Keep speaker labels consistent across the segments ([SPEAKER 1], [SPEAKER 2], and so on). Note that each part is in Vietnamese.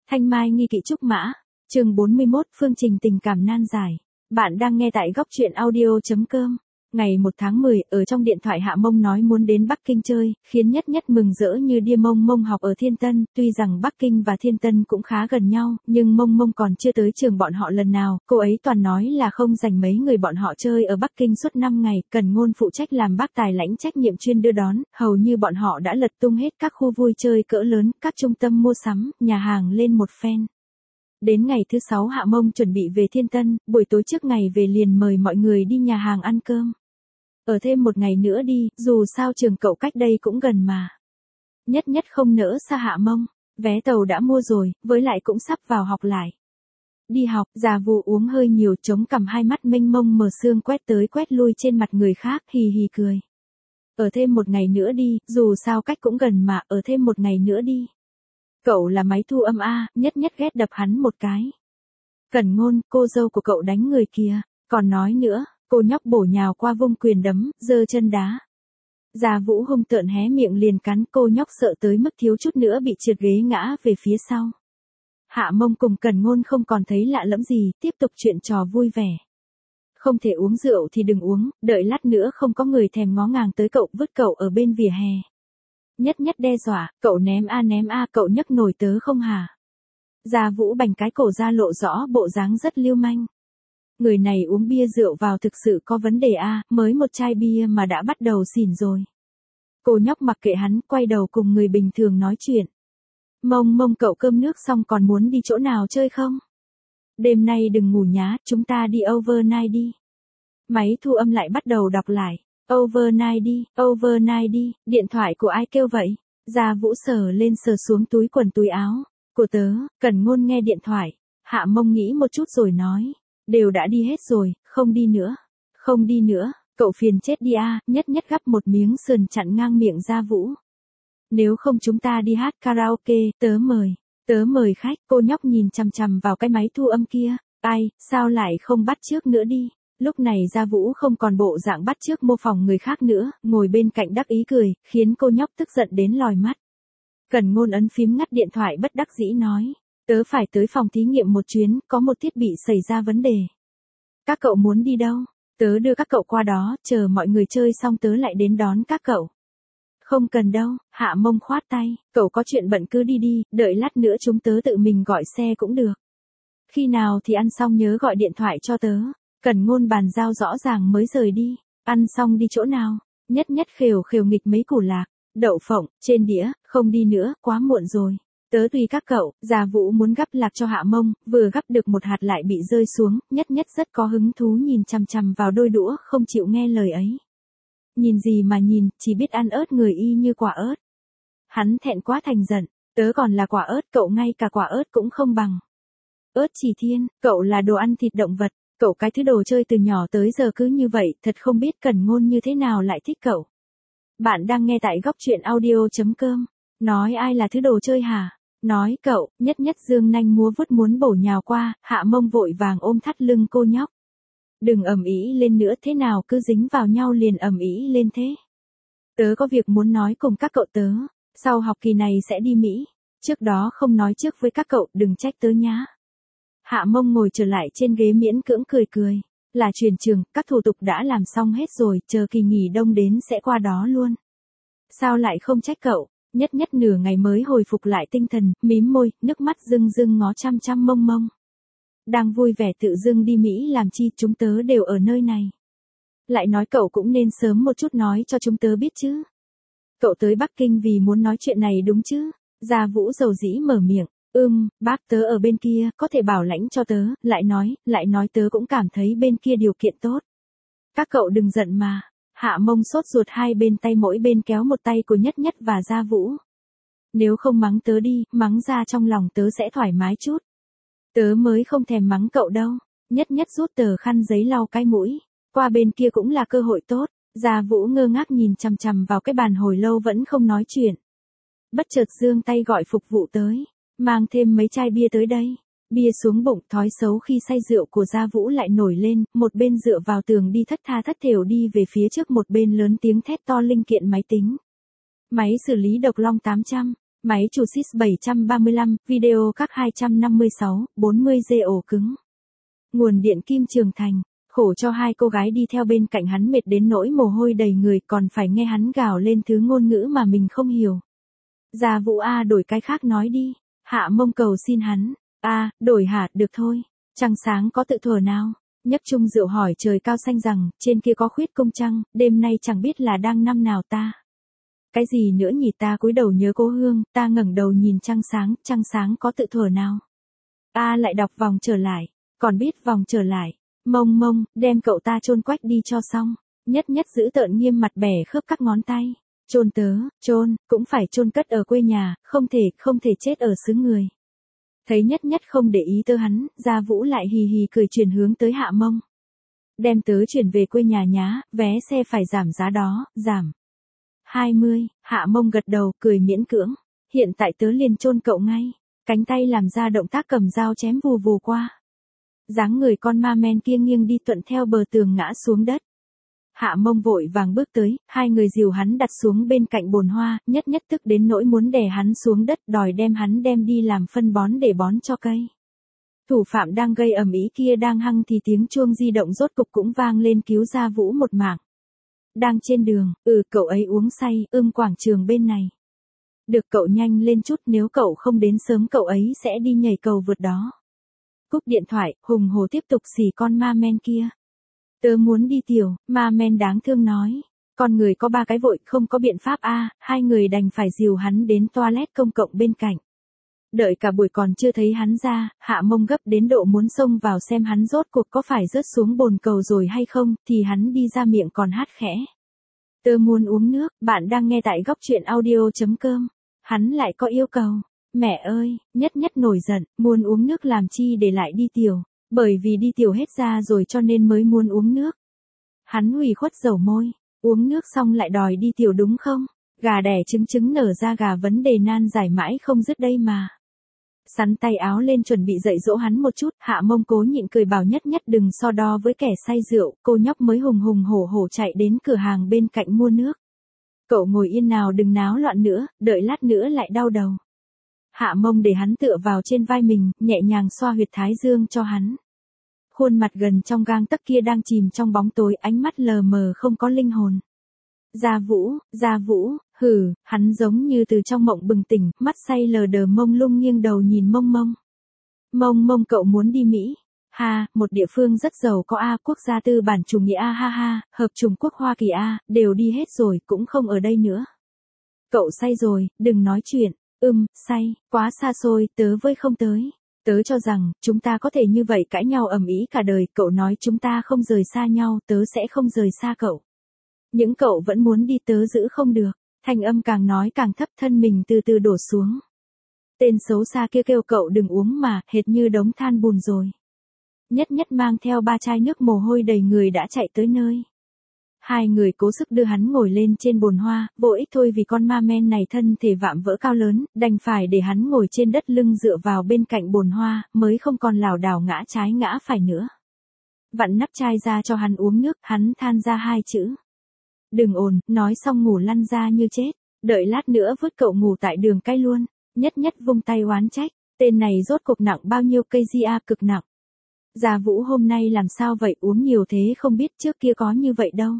[SPEAKER 1] Thanh Mai nghi kỵ trúc mã, chương 41, phương trình tình cảm nan giải. Bạn đang nghe tại góc truyện audio.com. Ngày 1 tháng 10, ở trong điện thoại Hạ Mông nói muốn đến Bắc Kinh chơi, khiến Nhất Nhất mừng rỡ như điên. Mông học ở Thiên Tân, tuy rằng Bắc Kinh và Thiên Tân cũng khá gần nhau, nhưng Mông còn chưa tới trường bọn họ lần nào, cô ấy toàn nói là không dành mấy người bọn họ chơi ở Bắc Kinh suốt 5 ngày, Cần Ngôn phụ trách làm bác tài lãnh trách nhiệm chuyên đưa đón, hầu như bọn họ đã lật tung hết các khu vui chơi cỡ lớn, các trung tâm mua sắm, nhà hàng lên một phen. Đến ngày thứ 6 Hạ Mông chuẩn bị về Thiên Tân, buổi tối trước ngày về liền mời mọi người đi nhà hàng ăn cơm. Ở thêm một ngày nữa đi, dù sao trường cậu cách đây cũng gần mà. Nhất Nhất không nỡ xa Hạ Mông, vé tàu đã mua rồi, với lại cũng sắp vào học lại. Đi học, Già Vụ uống hơi nhiều, chống cằm, hai mắt mênh mông mờ sương quét tới quét lui trên mặt người khác, hì hì cười. Ở thêm một ngày nữa đi, dù sao cách cũng gần mà, ở thêm một ngày nữa đi. Cậu là máy thu âm a, Nhất Nhất ghét đập hắn một cái. Cẩn Ngôn, cô dâu của cậu đánh người kìa, còn nói nữa. Cô nhóc bổ nhào qua vung quyền đấm, giơ chân đá. Già Vũ hung tợn hé miệng liền cắn, cô nhóc sợ tới mức thiếu chút nữa bị trượt ghế ngã về phía sau. Hạ Mông cùng Cẩn Ngôn không còn thấy lạ lẫm gì, tiếp tục chuyện trò vui vẻ. Không thể uống rượu thì đừng uống, đợi lát nữa không có người thèm ngó ngàng tới cậu, vứt cậu ở bên vỉa hè. Nhất Nhất đe dọa, cậu ném a, cậu nhấc nổi tớ không hả? Già Vũ bành cái cổ ra lộ rõ bộ dáng rất lưu manh. Người này uống bia rượu vào thực sự có vấn đề a, mới một chai bia mà đã bắt đầu xỉn rồi. Cô nhóc mặc kệ hắn, quay đầu cùng người bình thường nói chuyện. Mông cậu cơm nước xong còn muốn đi chỗ nào chơi không? Đêm nay đừng ngủ nhá, chúng ta đi overnight đi. Máy thu âm lại bắt đầu đọc lại. Overnight đi, điện thoại của ai kêu vậy? Già Vũ sờ lên sờ xuống túi quần túi áo. Của tớ, Cẩn Ngôn nghe điện thoại. Hạ Mông nghĩ một chút rồi nói. Đều đã đi hết rồi, không đi nữa. Không đi nữa, cậu phiền chết đi a, Nhất Nhất gắp một miếng sườn chặn ngang miệng Gia Vũ. Nếu không chúng ta đi hát karaoke, tớ mời khách. Cô nhóc nhìn chằm chằm vào cái máy thu âm kia. Ai, sao lại không bắt chước nữa đi. Lúc này Gia Vũ không còn bộ dạng bắt chước mô phỏng người khác nữa, ngồi bên cạnh đắc ý cười, khiến cô nhóc tức giận đến lòi mắt. Cẩn Ngôn ấn phím ngắt điện thoại bất đắc dĩ nói. Tớ phải tới phòng thí nghiệm một chuyến, có một thiết bị xảy ra vấn đề. Các cậu muốn đi đâu? Tớ đưa các cậu qua đó, chờ mọi người chơi xong tớ lại đến đón các cậu. Không cần đâu, Hạ Mông khoát tay, cậu có chuyện bận cứ đi đi, đợi lát nữa chúng tớ tự mình gọi xe cũng được. Khi nào thì ăn xong nhớ gọi điện thoại cho tớ. Cẩn Ngôn bàn giao rõ ràng mới rời đi. Ăn xong đi chỗ nào? Nhất Nhất khều nghịch mấy củ lạc, đậu phộng, trên đĩa, không đi nữa, quá muộn rồi. Tớ tùy các cậu. Già Vũ muốn gắp lạc cho Hạ Mông, vừa gắp được một hạt lại bị rơi xuống, Nhất Nhất rất có hứng thú nhìn chằm chằm vào đôi đũa, không chịu nghe lời ấy. Nhìn gì mà nhìn, chỉ biết ăn ớt người y như quả ớt. Hắn thẹn quá thành giận, tớ còn là quả ớt, cậu ngay cả quả ớt cũng không bằng. Ớt chỉ thiên, cậu là đồ ăn thịt động vật, cậu cái thứ đồ chơi từ nhỏ tới giờ cứ như vậy, thật không biết Cẩn Ngôn như thế nào lại thích cậu. Bạn đang nghe tại góc truyện audio.com. Nói ai là thứ đồ chơi hả? Nói cậu. Nhất Nhất dương nanh múa vuốt muốn bổ nhào qua, Hạ Mông vội vàng ôm thắt lưng cô nhóc. Đừng ầm ĩ lên nữa, thế nào cứ dính vào nhau liền ầm ĩ lên thế. Tớ có việc muốn nói cùng các cậu tớ, sau học kỳ này sẽ đi Mỹ, trước đó không nói trước với các cậu, đừng trách tớ nhá. Hạ Mông ngồi trở lại trên ghế miễn cưỡng cười. Là chuyển trường, các thủ tục đã làm xong hết rồi, chờ kỳ nghỉ đông đến sẽ qua đó luôn. Sao lại không trách cậu? Nhất Nhất nửa ngày mới hồi phục lại tinh thần, mím môi, nước mắt rưng ngó chăm Mông. Đang vui vẻ tự dưng đi Mỹ làm chi, chúng tớ đều ở nơi này. Lại nói cậu cũng nên sớm một chút nói cho chúng tớ biết chứ. Cậu tới Bắc Kinh vì muốn nói chuyện này đúng chứ? Gia Vũ dầu dĩ mở miệng. Bác tớ ở bên kia, có thể bảo lãnh cho tớ, lại nói tớ cũng cảm thấy bên kia điều kiện tốt. Các cậu đừng giận mà. Hạ Mông sốt ruột, hai bên tay mỗi bên kéo một tay của Nhất Nhất và Gia Vũ. Nếu không mắng tớ đi, mắng ra trong lòng tớ sẽ thoải mái chút. Tớ mới không thèm mắng cậu đâu. Nhất Nhất rút tờ khăn giấy lau cái mũi. Qua bên kia cũng là cơ hội tốt. Gia Vũ ngơ ngác nhìn chằm chằm vào cái bàn hồi lâu vẫn không nói chuyện. Bất chợt giương tay gọi phục vụ tới. Mang thêm mấy chai bia tới đây. Bia xuống bụng, thói xấu khi say rượu của Gia Vũ lại nổi lên, một bên dựa vào tường đi thất tha thất thểu đi về phía trước, một bên lớn tiếng thét to linh kiện máy tính. Máy xử lý độc long 800. Máy chủ SIS 735, video các 256, 40G ổ cứng. Nguồn điện Kim Trường Thành, khổ cho hai cô gái đi theo bên cạnh hắn mệt đến nỗi mồ hôi đầy người còn phải nghe hắn gào lên thứ ngôn ngữ mà mình không hiểu. Gia Vũ a đổi cái khác nói đi, Hạ Mông cầu xin hắn, đổi hả, được thôi, trăng sáng có tự thuở nào? Nhấp chung rượu hỏi trời cao xanh rằng, trên kia có khuyết cung trăng, đêm nay chẳng biết là đang năm nào ta. Cái gì nữa nhỉ, ta cúi đầu nhớ cố hương, ta ngẩng đầu nhìn trăng sáng có tự thuở nào. Lại đọc vòng trở lại, còn biết vòng trở lại, Mông Mông, đem cậu ta chôn quách đi cho xong, Nhất Nhất giữ tợn nghiêm mặt bẻ khớp các ngón tay, chôn tớ, chôn, cũng phải chôn cất ở quê nhà, không thể chết ở xứ người. Thấy Nhất Nhất không để ý tới hắn, Gia Vũ lại hì hì cười chuyển hướng tới Hạ Mông. Đem tớ chuyển về quê nhà nhá, vé xe phải giảm giá đó, giảm 20, Hạ Mông gật đầu, cười miễn cưỡng. Hiện tại tớ liền chôn cậu ngay. Cánh tay làm ra động tác cầm dao chém vù vù qua. Dáng người con ma men kia nghiêng đi thuận theo bờ tường ngã xuống đất. Hạ Mông vội vàng bước tới, hai người dìu hắn đặt xuống bên cạnh bồn hoa, Nhất Nhất tức đến nỗi muốn đè hắn xuống đất, đòi đem hắn đem đi làm phân bón để bón cho cây. Thủ phạm đang gây ầm ĩ kia đang hăng thì tiếng chuông di động rốt cục cũng vang lên cứu Gia Vũ một mạng. Đang trên đường, cậu ấy uống say, quảng trường bên này. Được cậu nhanh lên chút, nếu cậu không đến sớm cậu ấy sẽ đi nhảy cầu vượt đó. Cúp điện thoại, hùng hổ tiếp tục xỉ con ma men kia. Tớ muốn đi tiểu, ma men đáng thương nói. Con người có ba cái vội, không có biện pháp hai người đành phải dìu hắn đến toilet công cộng bên cạnh. Đợi cả buổi còn chưa thấy hắn ra, Hạ Mông gấp đến độ muốn xông vào xem hắn rốt cuộc có phải rớt xuống bồn cầu rồi hay không, thì hắn đi ra miệng còn hát khẽ. Tớ muốn uống nước, bạn đang nghe tại góc truyện audio.com. Hắn lại có yêu cầu. Mẹ ơi, Nhất Nhất nổi giận, muốn uống nước làm chi để lại đi tiểu, bởi vì đi tiểu hết ra rồi cho nên mới muốn uống nước. Hắn ủy khuất dầu môi, uống nước xong lại đòi đi tiểu đúng không? Gà đẻ trứng nở ra gà, vấn đề nan giải mãi không dứt đây mà. Sắn tay áo lên chuẩn bị dạy dỗ hắn một chút, Hạ Mông cố nhịn cười bảo Nhất Nhất đừng so đo với kẻ say rượu, cô nhóc mới hùng hổ chạy đến cửa hàng bên cạnh mua nước. Cậu ngồi yên nào, đừng náo loạn nữa, đợi lát nữa lại đau đầu. Hạ Mông để hắn tựa vào trên vai mình, nhẹ nhàng xoa huyệt thái dương cho hắn. Khuôn mặt gần trong gang tấc kia đang chìm trong bóng tối, ánh mắt lờ mờ không có linh hồn. Gia Vũ, hắn giống như từ trong mộng bừng tỉnh, mắt say lờ đờ mông lung nghiêng đầu nhìn Mông Mông. Mông cậu muốn đi Mỹ. Một địa phương rất giàu có quốc gia tư bản chủ nghĩa hợp chủng quốc Hoa Kỳ đều đi hết rồi, cũng không ở đây nữa. Cậu say rồi, đừng nói chuyện. Say, quá xa xôi, tớ với không tới. Tớ cho rằng, chúng ta có thể như vậy cãi nhau ầm ĩ cả đời, cậu nói chúng ta không rời xa nhau, tớ sẽ không rời xa cậu. Những cậu vẫn muốn đi, tớ giữ không được. Thanh âm càng nói càng thấp, thân mình từ từ đổ xuống. Tên xấu xa kia kêu cậu đừng uống mà, hệt như đống than bùn rồi. Nhất Nhất mang theo 3 chai nước mồ hôi đầy người đã chạy tới nơi. Hai người cố sức đưa hắn ngồi lên trên bồn hoa, vô ích thôi vì con ma men này thân thể vạm vỡ cao lớn, đành phải để hắn ngồi trên đất lưng dựa vào bên cạnh bồn hoa, mới không còn lảo đảo ngã trái ngã phải nữa. Vặn nắp chai ra cho hắn uống nước, hắn than ra 2 chữ. Đừng ồn, nói xong ngủ lăn ra như chết, đợi lát nữa vứt cậu ngủ tại đường cái luôn. Nhất Nhất vung tay oán trách, tên này rốt cuộc nặng bao nhiêu cây cực nặng. Gia Vũ hôm nay làm sao vậy, uống nhiều thế không biết, trước kia có như vậy đâu.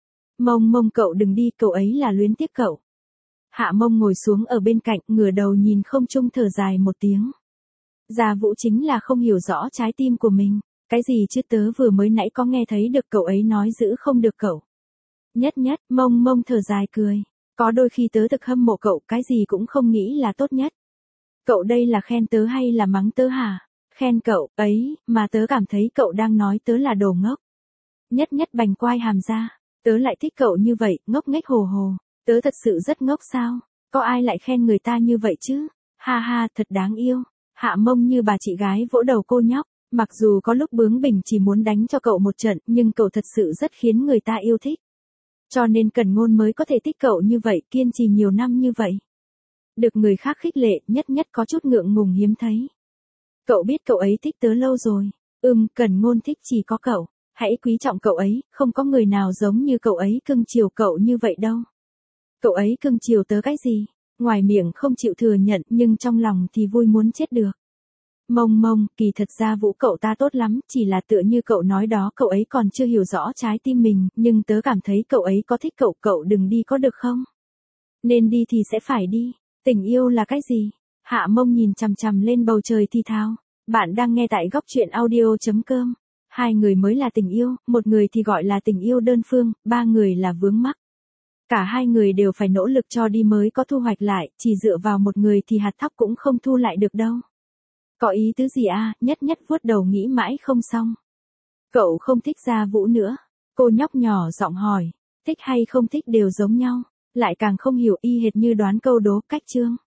[SPEAKER 1] Mông cậu đừng đi, cậu ấy là luyến tiếc cậu. Hạ Mông ngồi xuống ở bên cạnh, ngửa đầu nhìn không trung thở dài một tiếng. Gia Vũ chính là không hiểu rõ trái tim của mình. Cái gì chứ, tớ vừa mới nãy có nghe thấy được cậu ấy nói giữ không được cậu. Nhất Nhất, Mông thở dài cười. Có đôi khi tớ thực hâm mộ cậu, cái gì cũng không nghĩ là tốt nhất. Cậu đây là khen tớ hay là mắng tớ hả? Khen cậu, ấy, mà tớ cảm thấy cậu đang nói tớ là đồ ngốc. Nhất Nhất bành quai hàm ra. Tớ lại thích cậu như vậy, ngốc nghếch hồ hồ. Tớ thật sự rất ngốc sao? Có ai lại khen người ta như vậy chứ? Thật đáng yêu. Hạ Mông như bà chị gái vỗ đầu cô nhóc. Mặc dù có lúc bướng bỉnh chỉ muốn đánh cho cậu một trận, nhưng cậu thật sự rất khiến người ta yêu thích. Cho nên Cần Ngôn mới có thể thích cậu như vậy, kiên trì nhiều năm như vậy. Được người khác khích lệ, Nhất Nhất có chút ngượng ngùng hiếm thấy. Cậu biết cậu ấy thích tớ lâu rồi. Cần Ngôn thích chỉ có cậu. Hãy quý trọng cậu ấy, không có người nào giống như cậu ấy cưng chiều cậu như vậy đâu. Cậu ấy cưng chiều tớ cái gì? Ngoài miệng không chịu thừa nhận nhưng trong lòng thì vui muốn chết được. Mông mông, kỳ thật ra Vũ cậu ta tốt lắm, chỉ là tựa như cậu nói đó, cậu ấy còn chưa hiểu rõ trái tim mình, nhưng tớ cảm thấy cậu ấy có thích cậu, cậu đừng đi có được không? Nên đi thì sẽ phải đi. Tình yêu là cái gì? Hạ Mông nhìn chằm chằm lên bầu trời thì thào. Bạn đang nghe tại góc truyện audio.com. Hai người mới là tình yêu, một người thì gọi là tình yêu đơn phương, ba người là vướng mắc. Cả hai người đều phải nỗ lực cho đi mới có thu hoạch lại, chỉ dựa vào một người thì hạt thóc cũng không thu lại được đâu. Có ý tứ gì à, nhất nhất vuốt đầu nghĩ mãi không xong. Cậu không thích Gia Vũ nữa. Cô nhóc nhỏ giọng hỏi, thích hay không thích đều giống nhau, lại càng không hiểu y hệt như đoán câu đố cách chương.